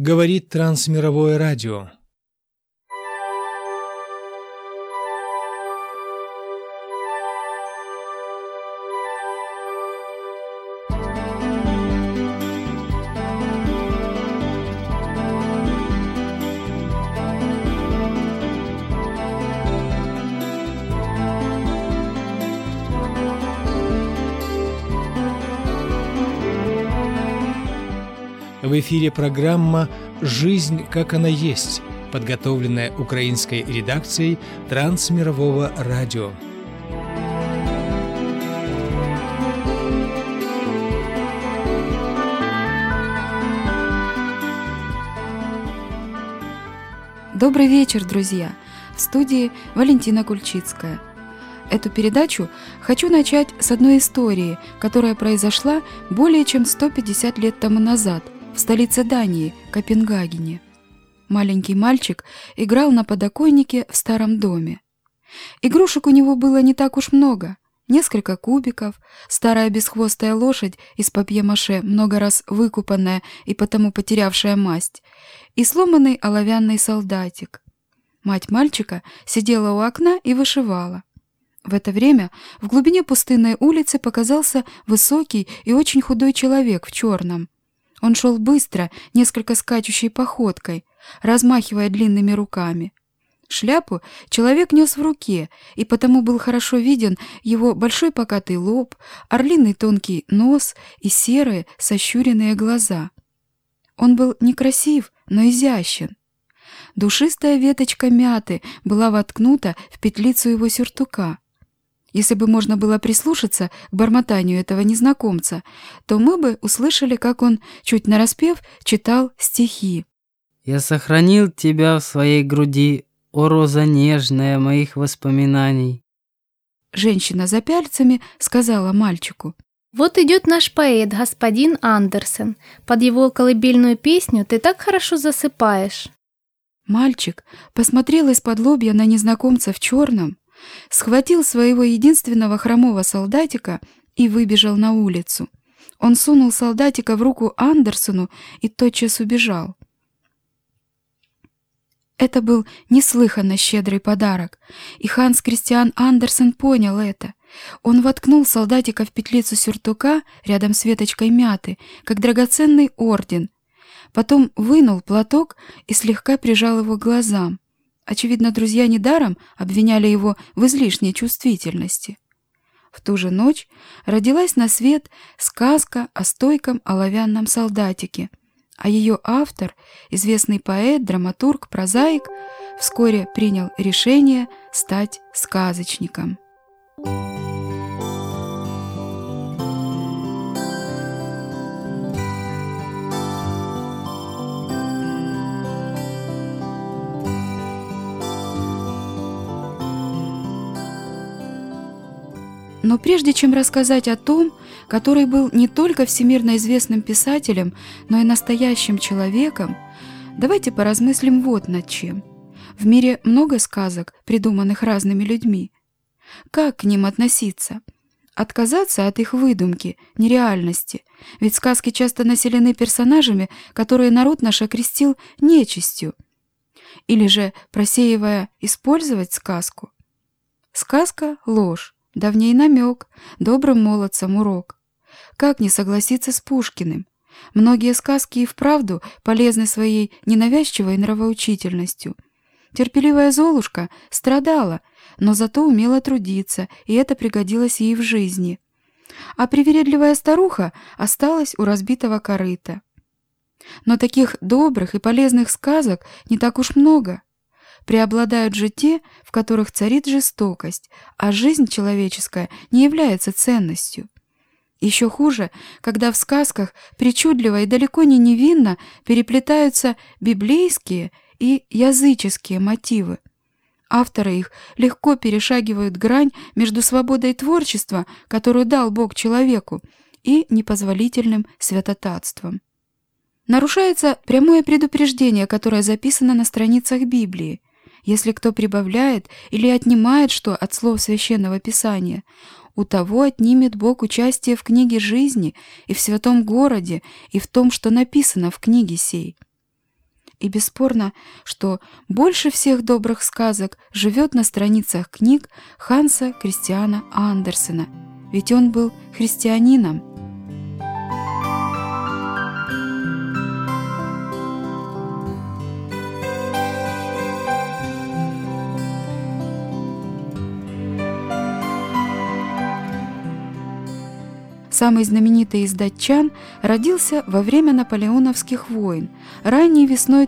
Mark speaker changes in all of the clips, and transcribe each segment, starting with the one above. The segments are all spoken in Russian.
Speaker 1: Говорит Трансмировое радио. В эфире программа «Жизнь, как она есть», подготовленная украинской редакцией Трансмирового радио.
Speaker 2: Добрый вечер, друзья! В студии Валентина Кульчицкая. Эту передачу хочу начать с одной истории, которая произошла более чем 150 лет тому назад в столице Дании, Копенгагене. Маленький мальчик играл на подоконнике в старом доме. Игрушек у него было не так уж много. Несколько кубиков, старая бесхвостая лошадь из папье-маше, много раз выкупанная и потому потерявшая масть, и сломанный оловянный солдатик. Мать мальчика сидела у окна и вышивала. В это время в глубине пустынной улицы показался высокий и очень худой человек в черном. Он шел быстро, несколько скачущей походкой, размахивая длинными руками. Шляпу человек нес в руке, и потому был хорошо виден его большой покатый лоб, орлиный тонкий нос и серые сощуренные глаза. Он был некрасив, но изящен. Душистая веточка мяты была воткнута в петлицу его сюртука. Если бы можно было прислушаться к бормотанию этого незнакомца, то мы бы услышали, как он, чуть нараспев, читал стихи.
Speaker 3: «Я сохранил тебя в своей груди, о роза нежная моих воспоминаний».
Speaker 2: Женщина за пяльцами сказала мальчику:
Speaker 4: «Вот идет наш поэт, господин Андерсен. Под его колыбельную песню ты так хорошо засыпаешь».
Speaker 2: Мальчик посмотрел из-под лобья на незнакомца в черном, схватил своего единственного хромого солдатика и выбежал на улицу. Он сунул солдатика в руку Андерсену и тотчас убежал. Это был неслыханно щедрый подарок, и Ханс Кристиан Андерсен понял это. Он воткнул солдатика в петлицу сюртука рядом с веточкой мяты, как драгоценный орден. Потом вынул платок и слегка прижал его к глазам. Очевидно, друзья недаром обвиняли его в излишней чувствительности. В ту же ночь родилась на свет сказка о стойком оловянном солдатике, а ее автор, известный поэт, драматург, прозаик, вскоре принял решение стать сказочником. Но прежде чем рассказать о том, который был не только всемирно известным писателем, но и настоящим человеком, давайте поразмыслим вот над чем. В мире много сказок, придуманных разными людьми. Как к ним относиться? Отказаться от их выдумки, нереальности, ведь сказки часто населены персонажами, которые народ наш окрестил нечистью. Или же, просеивая, использовать сказку? Сказка — ложь. Давней намек, добрым молодцам урок. Как не согласиться с Пушкиным? Многие сказки и вправду полезны своей ненавязчивой нравоучительностью. Терпеливая Золушка страдала, но зато умела трудиться, и это пригодилось ей в жизни. А привередливая старуха осталась у разбитого корыта. Но таких добрых и полезных сказок не так уж много. Преобладают же те, в которых царит жестокость, а жизнь человеческая не является ценностью. Еще хуже, когда в сказках причудливо и далеко не невинно переплетаются библейские и языческие мотивы. Авторы их легко перешагивают грань между свободой творчества, которую дал Бог человеку, и непозволительным святотатством. Нарушается прямое предупреждение, которое записано на страницах Библии. Если кто прибавляет или отнимает что от слов Священного Писания, у того отнимет Бог участие в книге жизни и в святом городе, и в том, что написано в книге сей. И бесспорно, что больше всех добрых сказок живет на страницах книг Ханса Кристиана Андерсена, ведь он был христианином. Самый знаменитый из датчан родился во время наполеоновских войн, ранней весной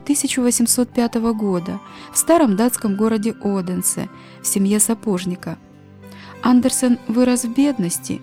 Speaker 2: 1805 года в старом датском городе Оденсе, в семье сапожника. Андерсен вырос в бедности.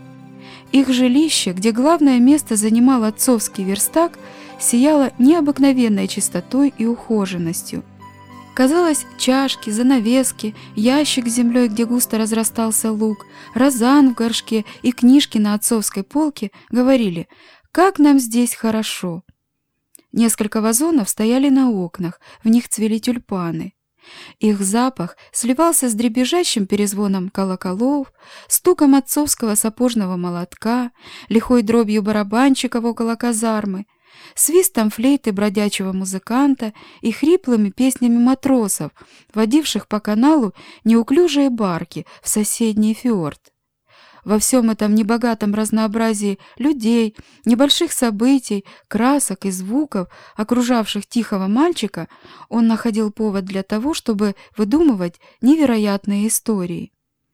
Speaker 2: Их жилище, где главное место занимал отцовский верстак, сияло необыкновенной чистотой и ухоженностью. Казалось, чашки, занавески, ящик с землей, где густо разрастался лук, розан в горшке и книжки на отцовской полке говорили: «Как нам здесь хорошо!». Несколько вазонов стояли на окнах, в них цвели тюльпаны. Их запах сливался с дребезжащим перезвоном колоколов, стуком отцовского сапожного молотка, лихой дробью барабанщиков около казармы, свистом флейты бродячего музыканта и хриплыми песнями матросов, водивших по каналу неуклюжие барки в соседний фьорд. Во всем этом небогатом разнообразии людей, небольших событий, красок и звуков, окружавших тихого мальчика, он находил повод для того, чтобы выдумывать невероятные истории.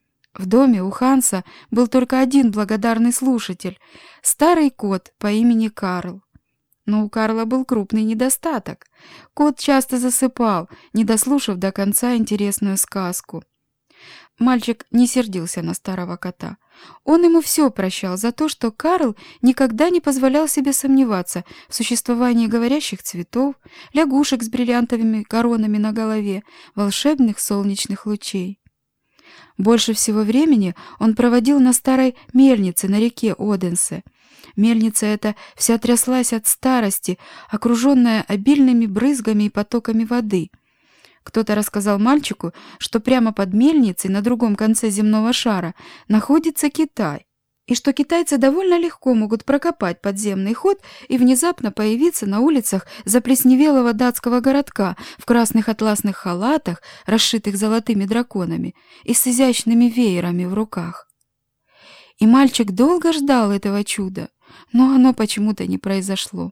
Speaker 2: В доме у Ханса был только один благодарный слушатель — старый кот по имени Карл. Но у Карла был крупный недостаток. Кот часто засыпал, не дослушав до конца интересную сказку. Мальчик не сердился на старого кота. Он ему все прощал за то, что Карл никогда не позволял себе сомневаться в существовании говорящих цветов, лягушек с бриллиантовыми коронами на голове, волшебных солнечных лучей. Больше всего времени он проводил на старой мельнице на реке Оденсе. Мельница эта вся тряслась от старости, окруженная обильными брызгами и потоками воды. Кто-то рассказал мальчику, что прямо под мельницей на другом конце земного шара находится Китай, и что китайцы довольно легко могут прокопать подземный ход и внезапно появиться на улицах заплесневелого датского городка в красных атласных халатах, расшитых золотыми драконами, и с изящными веерами в руках. И мальчик долго ждал этого чуда, но оно почему-то не произошло.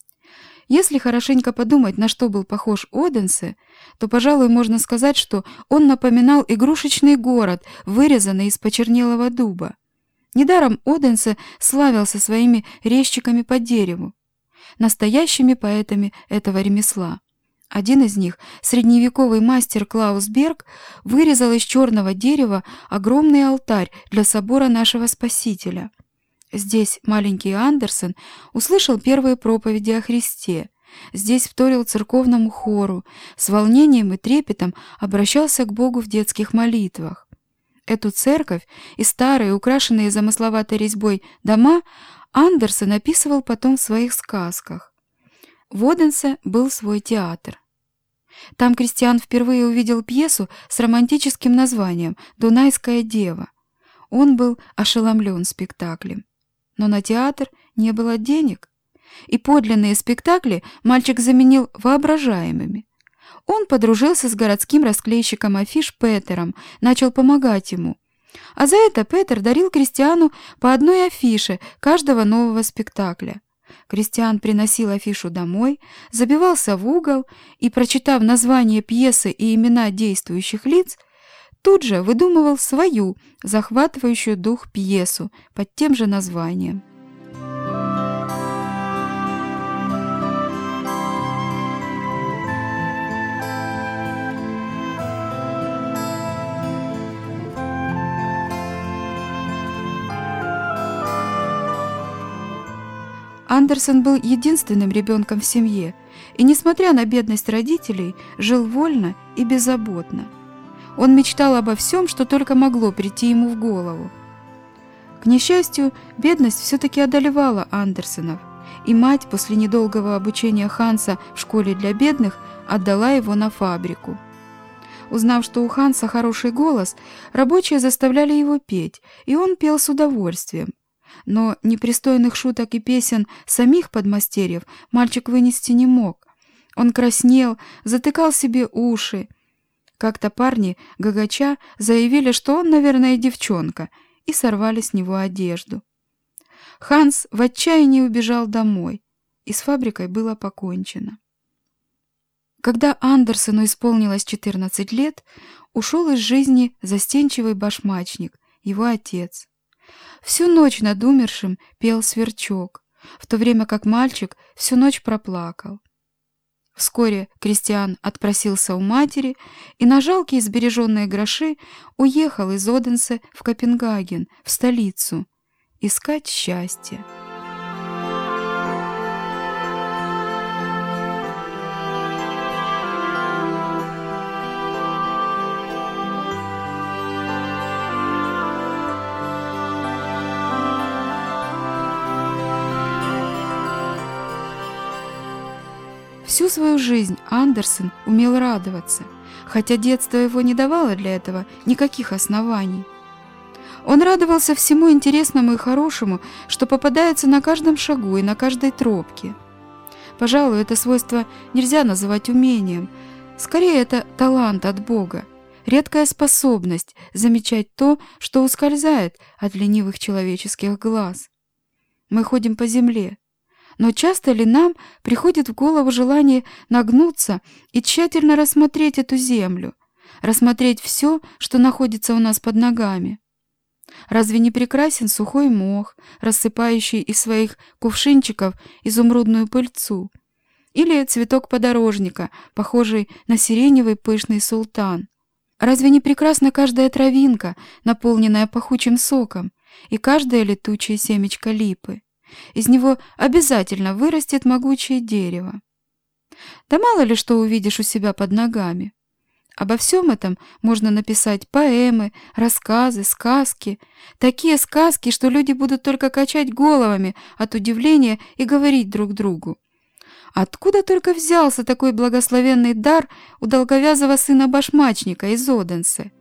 Speaker 2: Если хорошенько подумать, на что был похож Оденсе, то, пожалуй, можно сказать, что он напоминал игрушечный город, вырезанный из почернелого дуба. Недаром Оденсе славился своими резчиками по дереву, настоящими поэтами этого ремесла. Один из них, средневековый мастер Клаус Берг, вырезал из черного дерева огромный алтарь для собора нашего Спасителя. Здесь маленький Андерсен услышал первые проповеди о Христе. Здесь вторил церковному хору, с волнением и трепетом обращался к Богу в детских молитвах. Эту церковь и старые, украшенные замысловатой резьбой дома Андерсен описывал потом в своих сказках. В Оденсе был свой театр. Там Кристиан впервые увидел пьесу с романтическим названием «Дунайская дева». Он был ошеломлен спектаклем. Но на театр не было денег, и подлинные спектакли мальчик заменил воображаемыми. Он подружился с городским расклейщиком афиш Петером, начал помогать ему. А за это Петер дарил Кристиану по одной афише каждого нового спектакля. Кристиан приносил афишу домой, забивался в угол и, прочитав название пьесы и имена действующих лиц, тут же выдумывал свою, захватывающую дух пьесу под тем же названием. Андерсен был единственным ребенком в семье и, несмотря на бедность родителей, жил вольно и беззаботно. Он мечтал обо всем, что только могло прийти ему в голову. К несчастью, бедность все-таки одолевала Андерсенов, и мать после недолгого обучения Ханса в школе для бедных отдала его на фабрику. Узнав, что у Ханса хороший голос, рабочие заставляли его петь, и он пел с удовольствием. Но непристойных шуток и песен самих подмастерьев мальчик вынести не мог. Он краснел, затыкал себе уши. Как-то парни, гагача, заявили, что он, наверное, девчонка, и сорвали с него одежду. Ханс в отчаянии убежал домой, и с фабрикой было покончено. Когда Андерсену исполнилось 14 лет, ушел из жизни застенчивый башмачник, его отец. Всю ночь над умершим пел сверчок, в то время как мальчик всю ночь проплакал. Вскоре Кристиан отпросился у матери и на жалкие сбереженные гроши уехал из Оденсе в Копенгаген, в столицу, искать счастье. Всю свою жизнь Андерсен умел радоваться, хотя детство его не давало для этого никаких оснований. Он радовался всему интересному и хорошему, что попадается на каждом шагу и на каждой тропке. Пожалуй, это свойство нельзя называть умением, скорее это талант от Бога, редкая способность замечать то, что ускользает от ленивых человеческих глаз. Мы ходим по земле. Но часто ли нам приходит в голову желание нагнуться и тщательно рассмотреть эту землю, рассмотреть все, что находится у нас под ногами? Разве не прекрасен сухой мох, рассыпающий из своих кувшинчиков изумрудную пыльцу? Или цветок подорожника, похожий на сиреневый пышный султан? Разве не прекрасна каждая травинка, наполненная пахучим соком, и каждое летучее семечко липы? Из него обязательно вырастет могучее дерево. Да мало ли что увидишь у себя под ногами. Обо всем этом можно написать поэмы, рассказы, сказки. Такие сказки, что люди будут только качать головами от удивления и говорить друг другу: откуда только взялся такой благословенный дар у долговязого сына башмачника из Оденсе?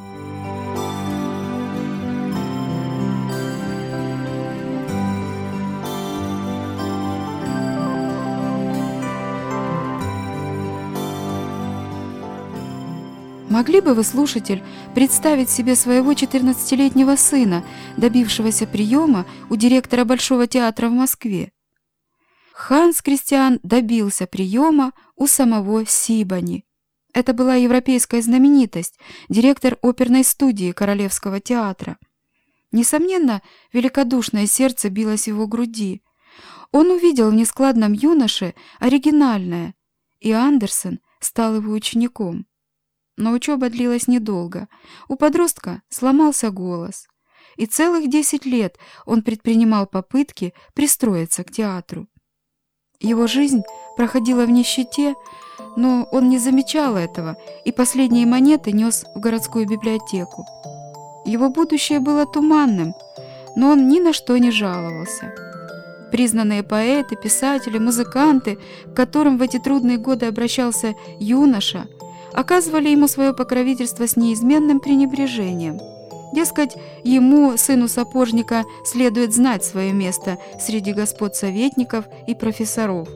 Speaker 2: Могли бы вы, слушатель, представить себе своего 14-летнего сына, добившегося приема у директора Большого театра в Москве? Ханс Кристиан добился приема у самого Сибани. Это была европейская знаменитость, директор оперной студии Королевского театра. Несомненно, великодушное сердце билось в его груди. Он увидел в нескладном юноше оригинальное, и Андерсен стал его учеником. Но учеба длилась недолго. У подростка сломался голос, и целых 10 лет он предпринимал попытки пристроиться к театру. Его жизнь проходила в нищете, но он не замечал этого и последние монеты нес в городскую библиотеку. Его будущее было туманным, но он ни на что не жаловался. Признанные поэты, писатели, музыканты, к которым в эти трудные годы обращался юноша, оказывали ему свое покровительство с неизменным пренебрежением. Дескать, ему, сыну сапожника, следует знать свое место среди господ советников и профессоров.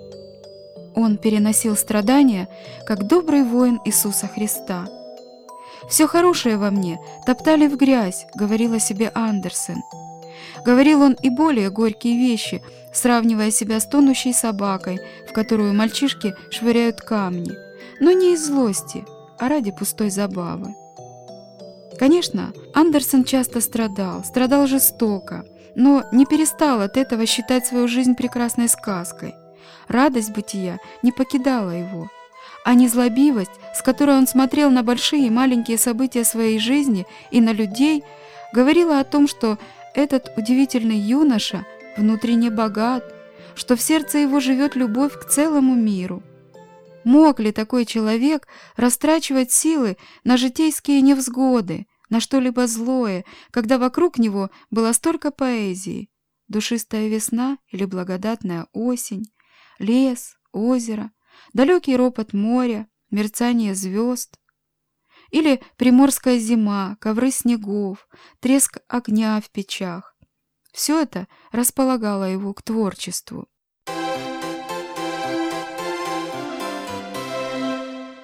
Speaker 2: Он переносил страдания, как добрый воин Иисуса Христа. «Все хорошее во мне топтали в грязь», — говорил о себе Андерсен. Говорил он и более горькие вещи, сравнивая себя с тонущей собакой, в которую мальчишки швыряют камни, но не из злости, а ради пустой забавы. Конечно, Андерсен часто страдал жестоко, но не перестал от этого считать свою жизнь прекрасной сказкой. Радость бытия не покидала его, а незлобивость, с которой он смотрел на большие и маленькие события своей жизни и на людей, говорила о том, что этот удивительный юноша внутренне богат, что в сердце его живет любовь к целому миру. Мог ли такой человек растрачивать силы на житейские невзгоды, на что-либо злое, когда вокруг него было столько поэзии? Душистая весна или благодатная осень, лес, озеро, далекий ропот моря, мерцание звезд. Или приморская зима, ковры снегов, треск огня в печах. Все это располагало его к творчеству.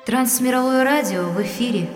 Speaker 5: Трансмировое радио в эфире.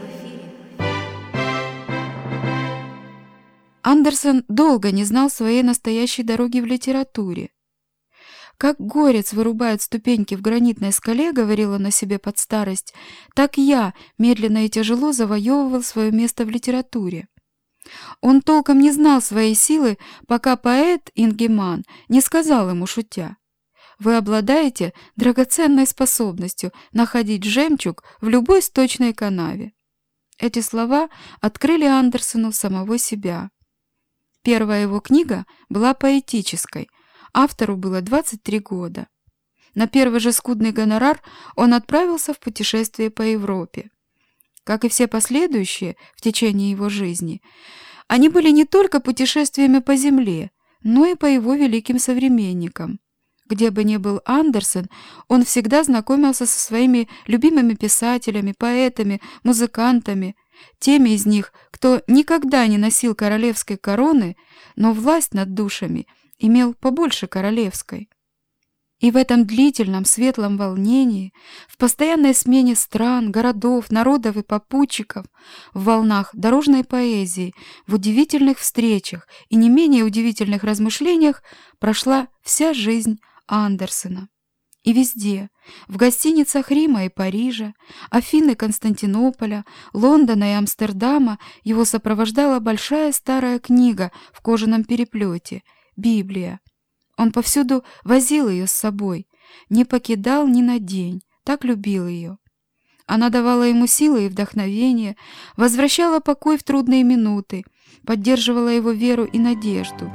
Speaker 2: Андерсен долго не знал своей настоящей дороги в литературе. «Как горец вырубает ступеньки в гранитной скале, — говорил он о себе под старость, — так я медленно и тяжело завоевывал свое место в литературе». Он толком не знал своей силы, пока поэт Ингеман не сказал ему, шутя: «Вы обладаете драгоценной способностью находить жемчуг в любой сточной канаве». Эти слова открыли Андерсену самого себя. Первая его книга была поэтической, автору было 23 года. На первый же скудный гонорар он отправился в путешествие по Европе. Как и все последующие в течение его жизни, они были не только путешествиями по земле, но и по его великим современникам. Где бы ни был Андерсен, он всегда знакомился со своими любимыми писателями, поэтами, музыкантами, теми из них, кто никогда не носил королевской короны, но власть над душами имел побольше королевской. И в этом длительном светлом волнении, в постоянной смене стран, городов, народов и попутчиков, в волнах дорожной поэзии, в удивительных встречах и не менее удивительных размышлениях прошла вся жизнь Андерсена. И везде, в гостиницах Рима и Парижа, Афин и Константинополя, Лондона и Амстердама его сопровождала большая старая книга в кожаном переплете — Библия. Он повсюду возил ее с собой, не покидал ни на день, так любил ее. Она давала ему силы и вдохновение, возвращала покой в трудные минуты, поддерживала его веру и надежду.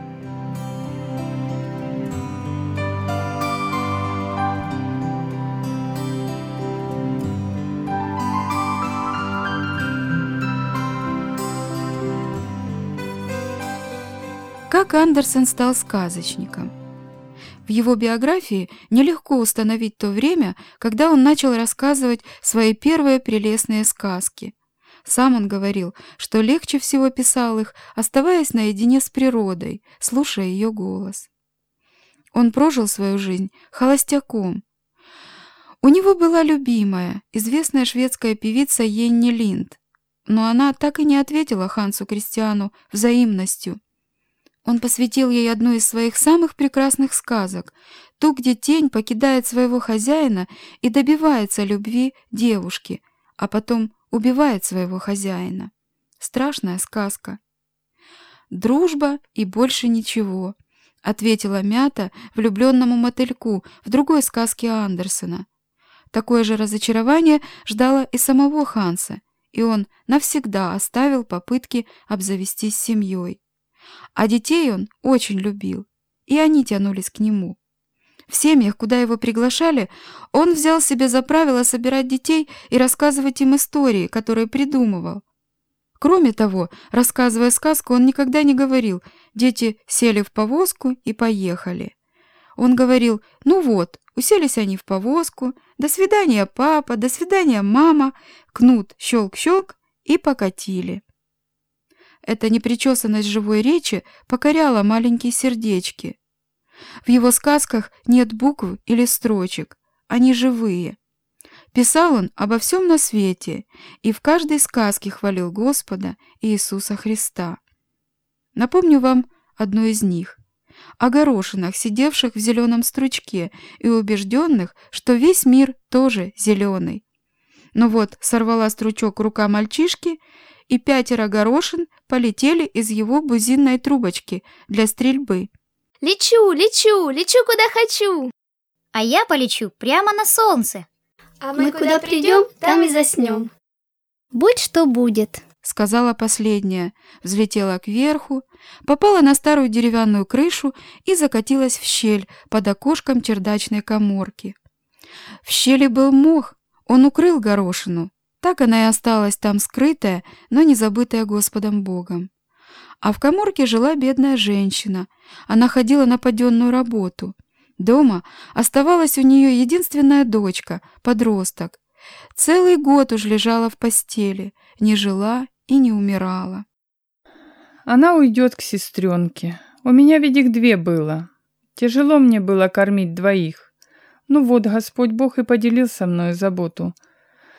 Speaker 2: Как Андерсен стал сказочником? В его биографии нелегко установить то время, когда он начал рассказывать свои первые прелестные сказки. Сам он говорил, что легче всего писал их, оставаясь наедине с природой, слушая ее голос. Он прожил свою жизнь холостяком. У него была любимая, известная шведская певица Йенни Линд, но она так и не ответила Хансу Кристиану взаимностью. Он посвятил ей одну из своих самых прекрасных сказок, ту, где тень покидает своего хозяина и добивается любви девушки, а потом убивает своего хозяина. Страшная сказка. «Дружба и больше ничего», — ответила Мята влюбленному мотыльку в другой сказке Андерсена. Такое же разочарование ждало и самого Ханса, и он навсегда оставил попытки обзавестись семьей. А детей он очень любил, и они тянулись к нему. В семьях, куда его приглашали, он взял себе за правило собирать детей и рассказывать им истории, которые придумывал. Кроме того, рассказывая сказку, он никогда не говорил: «Дети сели в повозку и поехали». Он говорил: «Ну вот, уселись они в повозку, до свидания, папа, до свидания, мама, кнут, щелк-щелк, и покатили». Эта непричесанность живой речи покоряла маленькие сердечки. В его сказках нет букв или строчек, они живые. Писал он обо всем на свете и в каждой сказке хвалил Господа Иисуса Христа. Напомню вам одну из них. О горошинах, сидевших в зеленом стручке и убежденных, что весь мир тоже зеленый. Но вот сорвала стручок рука мальчишки, и 5 горошин полетели из его бузинной трубочки для стрельбы.
Speaker 6: Лечу, лечу, лечу куда хочу. А я полечу прямо на солнце.
Speaker 7: А мы куда придем, там и заснем.
Speaker 4: Будь что будет,
Speaker 2: сказала последняя, взлетела кверху, попала на старую деревянную крышу и закатилась в щель под окошком чердачной каморки. В щели был мох, он укрыл горошину. Так она и осталась там скрытая, но не забытая Господом Богом. А в каморке жила бедная женщина. Она ходила на паденную работу. Дома оставалась у нее единственная дочка, подросток. Целый год уж лежала в постели, не жила и не умирала.
Speaker 8: Она уйдет к сестренке. У меня ведь их 2 было. Тяжело мне было кормить 2. Ну вот, Господь Бог и поделил со мною заботу.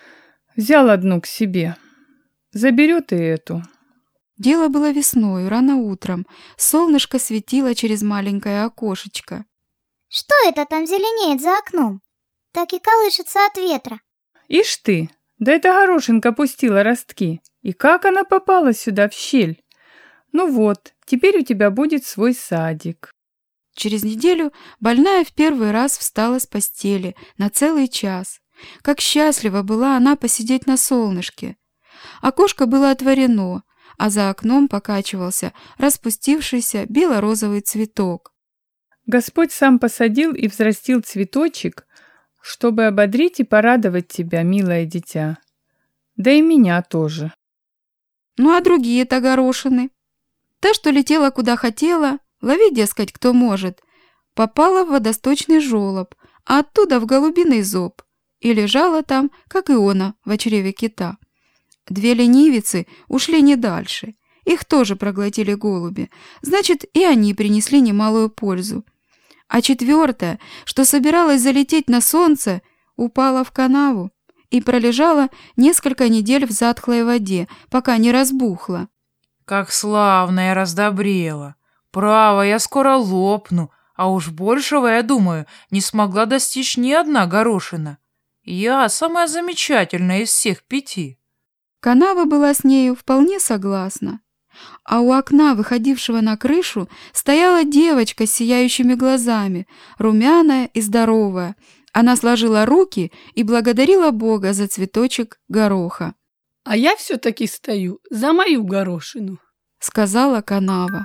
Speaker 8: Взял одну к себе. Заберет и эту.
Speaker 2: Дело было весною, рано утром. Солнышко светило через маленькое окошечко.
Speaker 6: Что это там зеленеет за окном? Так и колышется от ветра.
Speaker 8: Ишь ты, да это горошинка пустила ростки. И как она попала сюда в щель? Ну вот, теперь у тебя будет свой садик.
Speaker 2: Через неделю больная в первый раз встала с постели на целый час. Как счастлива была она посидеть на солнышке. Окошко было отворено, а за окном покачивался распустившийся бело-розовый цветок.
Speaker 8: Господь сам посадил и взрастил цветочек, чтобы ободрить и порадовать тебя, милое дитя. Да и меня тоже.
Speaker 2: Ну а другие-то горошины? Та, что летела куда хотела, лови, дескать, кто может, попала в водосточный желоб, а оттуда в голубиный зоб и лежала там, как Иона в чреве кита. 2 ленивицы ушли не дальше. Их тоже проглотили голуби. Значит, и они принесли немалую пользу. А 4-я, что собиралась залететь на солнце, упала в канаву и пролежала несколько недель в затхлой воде, пока не разбухла.
Speaker 9: Как славно я раздобрела. Право, я скоро лопну, а уж большего, я думаю, не смогла достичь ни одна горошина. Я самая замечательная из всех 5.
Speaker 2: Канава была с нею вполне согласна. А у окна, выходившего на крышу, стояла девочка с сияющими глазами, румяная и здоровая. Она сложила руки и благодарила Бога за цветочек гороха.
Speaker 10: «А я все-таки стою за мою горошину»,
Speaker 2: — сказала канава.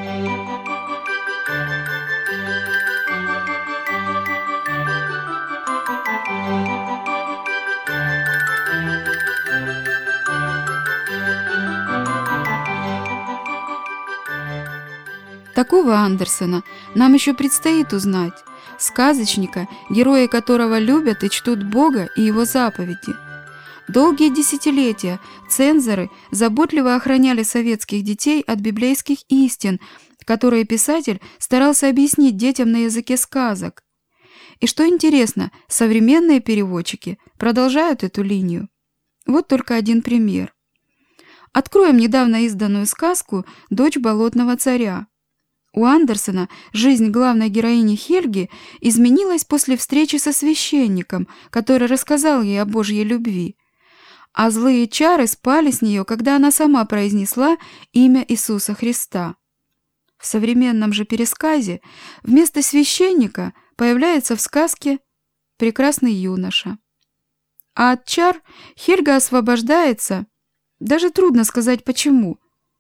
Speaker 2: Такого Андерсена нам еще предстоит узнать, сказочника, герои которого любят и чтут Бога и Его заповеди. Долгие десятилетия цензоры заботливо охраняли советских детей от библейских истин, которые писатель старался объяснить детям на языке сказок. И что интересно, современные переводчики продолжают эту линию. Вот только один пример. Откроем недавно изданную сказку «Дочь болотного царя». У Андерсена жизнь главной героини Хельги изменилась после встречи со священником, который рассказал ей о Божьей любви. А злые чары спали с нее, когда она сама произнесла имя Иисуса Христа. В современном же пересказе вместо священника появляется в сказке прекрасный юноша. А от чар Хельга освобождается, даже трудно сказать почему.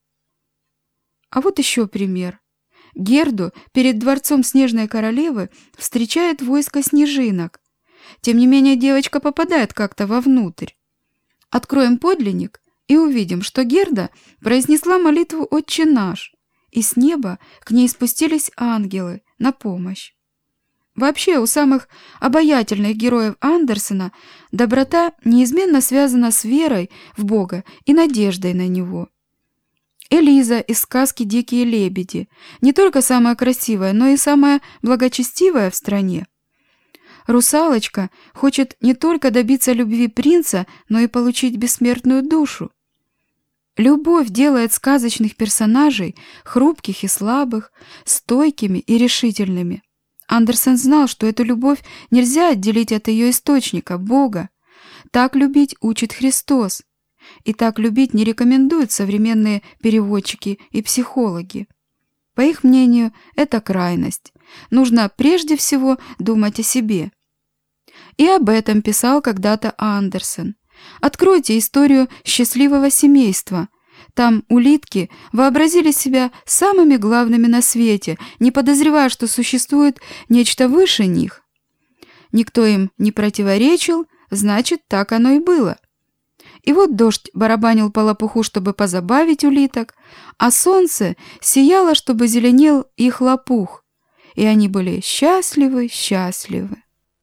Speaker 2: А вот еще пример. Герду перед дворцом Снежной королевы встречает войско снежинок. Тем не менее девочка попадает как-то вовнутрь. Откроем подлинник и увидим, что Герда произнесла молитву «Отче наш», и с неба к ней спустились ангелы на помощь. Вообще, у самых обаятельных героев Андерсена доброта неизменно связана с верой в Бога и надеждой на Него. Элиза из сказки «Дикие лебеди» не только самая красивая, но и самая благочестивая в стране. Русалочка хочет не только добиться любви принца, но и получить бессмертную душу. Любовь делает сказочных персонажей хрупких и слабых, стойкими и решительными. Андерсен знал, что эту любовь нельзя отделить от ее источника, Бога. Так любить учит Христос. И так любить не рекомендуют современные переводчики и психологи. По их мнению, это крайность. Нужно прежде всего думать о себе. И об этом писал когда-то Андерсен. Откройте историю счастливого семейства. Там улитки вообразили себя самыми главными на свете, не подозревая, что существует нечто выше них. Никто им не противоречил, значит, так оно и было. И вот дождь барабанил по лопуху, чтобы позабавить улиток, а солнце сияло, чтобы зеленел их лопух. И они были счастливы, счастливы.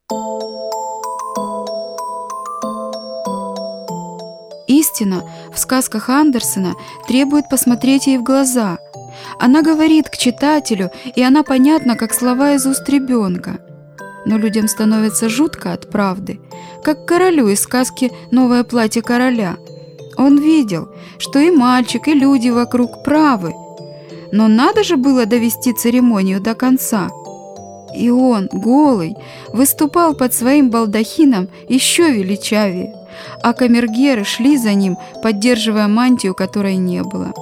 Speaker 2: Истина в сказках Андерсена требует посмотреть ей в глаза. Она говорит к читателю, и она понятна, как слова из уст ребенка. Но людям становится жутко от правды, как королю из сказки «Новое платье короля». Он видел, что и мальчик, и люди вокруг правы. Но надо же было довести церемонию до конца. И он, голый, выступал под своим балдахином еще величавее, а камергеры шли за ним, поддерживая мантию, которой не было.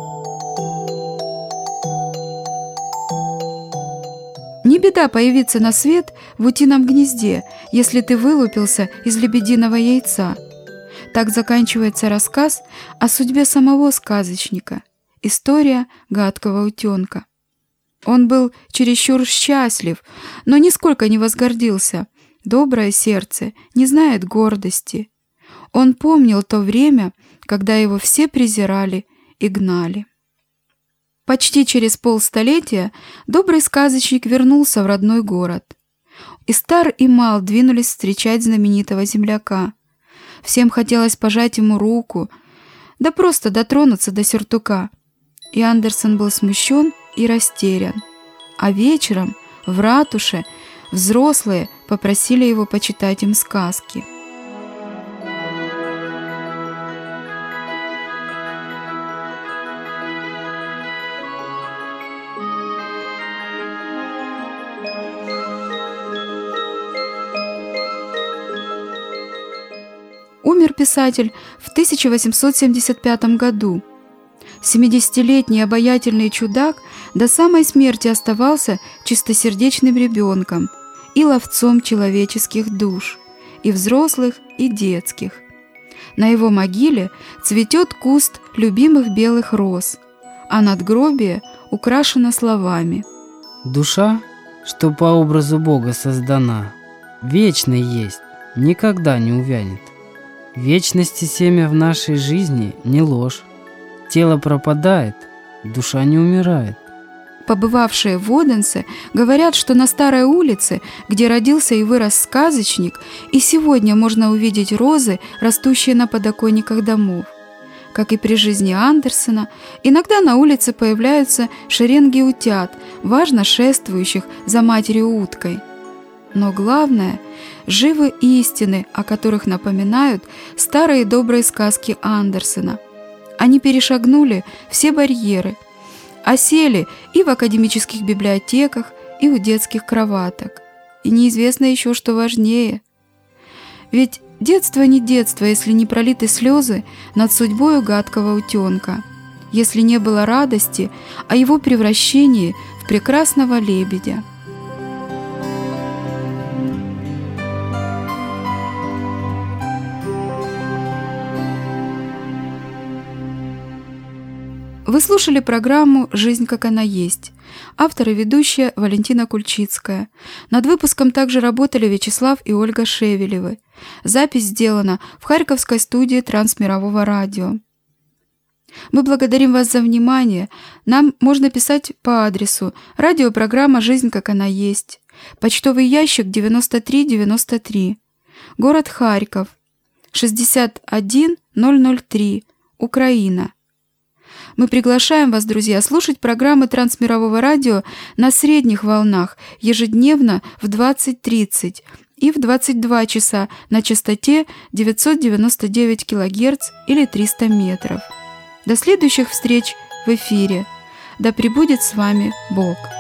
Speaker 2: Не беда появиться на свет в утином гнезде, если ты вылупился из лебединого яйца. Так заканчивается рассказ о судьбе самого сказочника. История гадкого утенка. Он был чересчур счастлив, но нисколько не возгордился. Доброе сердце не знает гордости. Он помнил то время, когда его все презирали и гнали. Почти через полстолетия добрый сказочник вернулся в родной город. И стар, и мал двинулись встречать знаменитого земляка. Всем хотелось пожать ему руку, да просто дотронуться до сюртука. И Андерсен был смущен и растерян. А вечером в ратуше взрослые попросили его почитать им сказки. Умер писатель в 1875 году. 70-летний обаятельный чудак до самой смерти оставался чистосердечным ребенком и ловцом человеческих душ, и взрослых, и детских. На его могиле цветет куст любимых белых роз, а надгробие украшено словами:
Speaker 3: «Душа, что по образу Бога создана, вечной есть, никогда не увянет. В вечности семя в нашей жизни не ложь. Тело пропадает, душа не умирает».
Speaker 2: Побывавшие в Оденсе говорят, что на Старой улице, где родился и вырос сказочник, и сегодня можно увидеть розы, растущие на подоконниках домов. Как и при жизни Андерсена, иногда на улице появляются шеренги утят, важно шествующих за матерью-уткой. Но главное – живы истины, о которых напоминают старые добрые сказки Андерсена. Они перешагнули все барьеры, осели и в академических библиотеках, и у детских кроваток. И неизвестно еще, что важнее. Ведь детство не детство, если не пролиты слезы над судьбою гадкого утенка, если не было радости о его превращении в прекрасного лебедя. Вы слушали программу «Жизнь, как она есть». Автор и ведущая Валентина Кульчицкая. Над выпуском также работали Вячеслав и Ольга Шевелевы. Запись сделана в Харьковской студии Трансмирового радио. Мы благодарим вас за внимание. Нам можно писать по адресу: радиопрограмма «Жизнь, как она есть». Почтовый ящик 9393. Город Харьков. 61003. Украина. Мы приглашаем вас, друзья, слушать программы Трансмирового радио на средних волнах ежедневно в 20:30 и в 22 часа на частоте 999 кГц или 300 метров. До следующих встреч в эфире. Да пребудет с вами Бог.